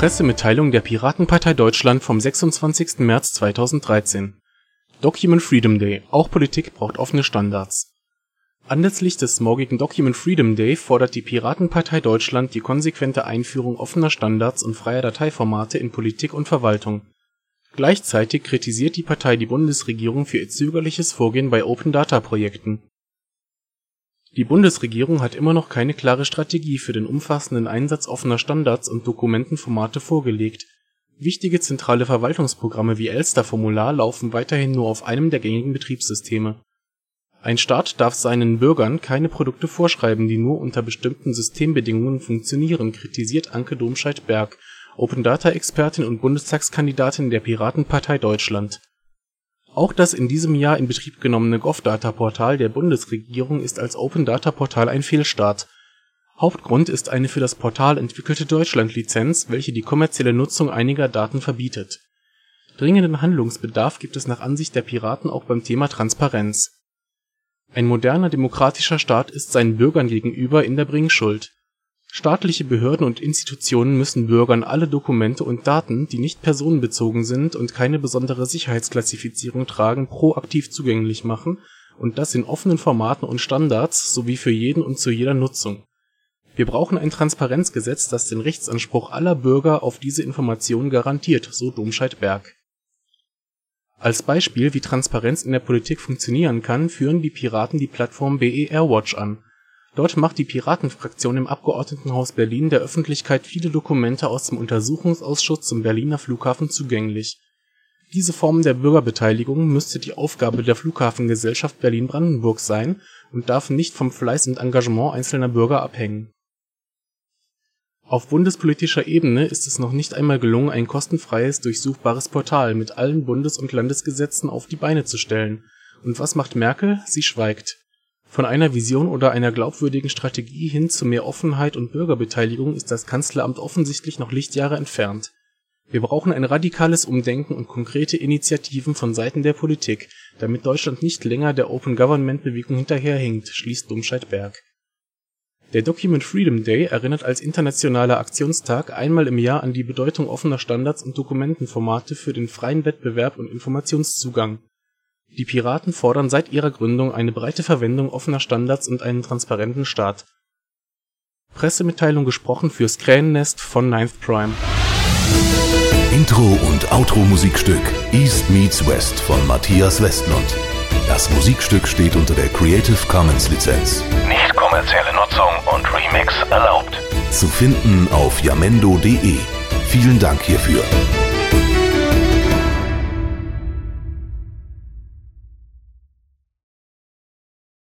Pressemitteilung der Piratenpartei Deutschland vom 26. März 2013. Document Freedom Day – Auch Politik braucht offene Standards. Anlässlich des morgigen Document Freedom Day fordert die Piratenpartei Deutschland die konsequente Einführung offener Standards und freier Dateiformate in Politik und Verwaltung. Gleichzeitig kritisiert die Partei die Bundesregierung für ihr zögerliches Vorgehen bei Open-Data-Projekten. Die Bundesregierung hat immer noch keine klare Strategie für den umfassenden Einsatz offener Standards und Dokumentenformate vorgelegt. Wichtige zentrale Verwaltungsprogramme wie Elster-Formular laufen weiterhin nur auf einem der gängigen Betriebssysteme. Ein Staat darf seinen Bürgern keine Produkte vorschreiben, die nur unter bestimmten Systembedingungen funktionieren, kritisiert Anke Domscheit-Berg, Open-Data-Expertin und Bundestagskandidatin der Piratenpartei Deutschland. Auch das in diesem Jahr in Betrieb genommene Gov-Data-Portal der Bundesregierung ist als Open-Data-Portal ein Fehlstart. Hauptgrund ist eine für das Portal entwickelte Deutschland-Lizenz, welche die kommerzielle Nutzung einiger Daten verbietet. Dringenden Handlungsbedarf gibt es nach Ansicht der Piraten auch beim Thema Transparenz. Ein moderner demokratischer Staat ist seinen Bürgern gegenüber in der Bringschuld. Staatliche Behörden und Institutionen müssen Bürgern alle Dokumente und Daten, die nicht personenbezogen sind und keine besondere Sicherheitsklassifizierung tragen, proaktiv zugänglich machen, und das in offenen Formaten und Standards sowie für jeden und zu jeder Nutzung. Wir brauchen ein Transparenzgesetz, das den Rechtsanspruch aller Bürger auf diese Informationen garantiert, so Domscheit-Berg. Als Beispiel, wie Transparenz in der Politik funktionieren kann, führen die Piraten die Plattform BER Watch an. Dort macht die Piratenfraktion im Abgeordnetenhaus Berlin der Öffentlichkeit viele Dokumente aus dem Untersuchungsausschuss zum Berliner Flughafen zugänglich. Diese Form der Bürgerbeteiligung müsste die Aufgabe der Flughafengesellschaft Berlin-Brandenburg sein und darf nicht vom Fleiß und Engagement einzelner Bürger abhängen. Auf bundespolitischer Ebene ist es noch nicht einmal gelungen, ein kostenfreies, durchsuchbares Portal mit allen Bundes- und Landesgesetzen auf die Beine zu stellen. Und was macht Merkel? Sie schweigt. Von einer Vision oder einer glaubwürdigen Strategie hin zu mehr Offenheit und Bürgerbeteiligung ist das Kanzleramt offensichtlich noch Lichtjahre entfernt. Wir brauchen ein radikales Umdenken und konkrete Initiativen von Seiten der Politik, damit Deutschland nicht länger der Open-Government-Bewegung hinterherhinkt, schließt Domscheit-Berg. Der Document Freedom Day erinnert als internationaler Aktionstag einmal im Jahr an die Bedeutung offener Standards und Dokumentenformate für den freien Wettbewerb und Informationszugang. Die Piraten fordern seit ihrer Gründung eine breite Verwendung offener Standards und einen transparenten Staat. Pressemitteilung gesprochen fürs Krähennest von Ninth Prime. Intro und Outro-Musikstück East Meets West von Matthias Westlund. Das Musikstück steht unter der Creative Commons Lizenz. Nicht kommerzielle Nutzung und Remix erlaubt. Zu finden auf jamendo.de. Vielen Dank hierfür.